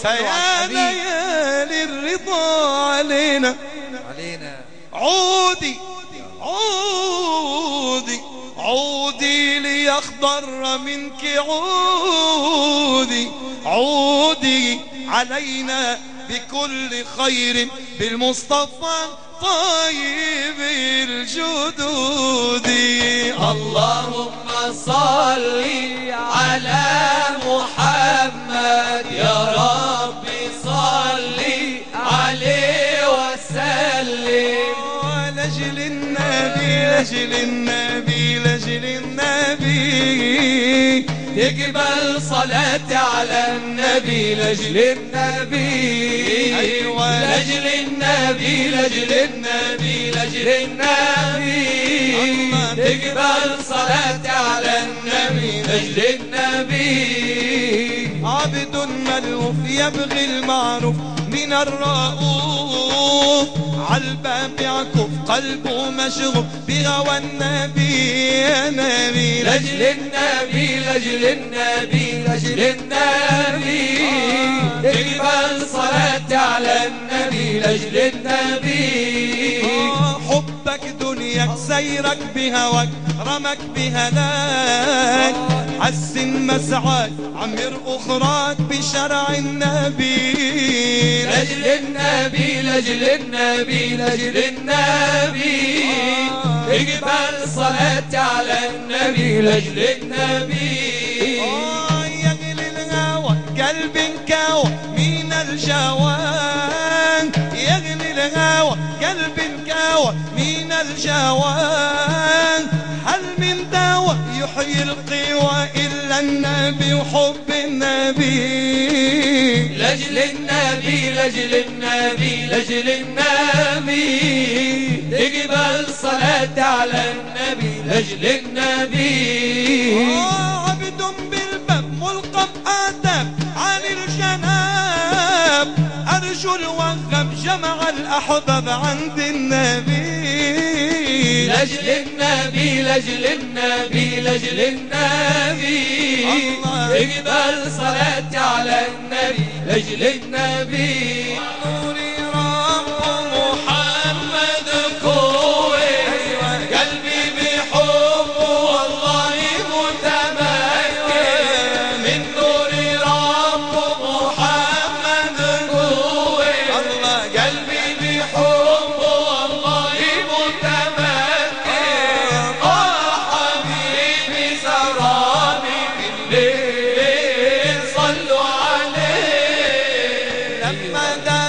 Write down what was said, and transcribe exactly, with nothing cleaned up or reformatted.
فيا ليالي الرضا علينا علينا عودي عودي عودي ليخضر منك عودي عودي علينا بكل خير بالمصطفى طيب الجدود. اللهم صل على محمد يا ربي صل عليه وسلم. لأجل النبي لأجل النبي لأجل النبي تقبل صلاتي على النبي لأجل النبي. أيوة لأجل النبي لأجل النبي لأجل النبي تقبل صلاتي على النبي لأجل النبي. عبد ملهوف يبغي المعروف من الرؤوف عالباب يعكف قلبه مشغوف بهوى النبي يا نبي. لأجل النبي لأجل النبي لأجل النبي تقبل صلاتي على النبي لأجل النبي. حبك دنياك سيرك بهواك رمك بهلاك حسن مسعاك عمر أخراك بشرع النبي. لأجل النبي لأجل النبي لأجل النبي اقبل صلاتي على النبي لأجل النبي. يغلي الهوى قلب انكوى من الجوان يغلي الهوى قلب انكوى من الجوان. هل من دواء يحيي القوى إلا النبي وحب النبي. لأجل النبي لأجل النبي لأجل النبي اقبل صلاتي على النبي لأجل النبي. عبد بالباب ملقب آداب عن الجناب أرجو الوهب جمع الأحباب عند النبي. لأجل النبي لأجل النبي لأجل النبي اقبل صلاتي على النبي لأجل النبي. نوري رب محمد قوي قلبي بحبه والله متمكن من نور رب محمد قوي قلبي بحبه والله متمكن. آه حبيبي سراني بالليل صلوا عليه لما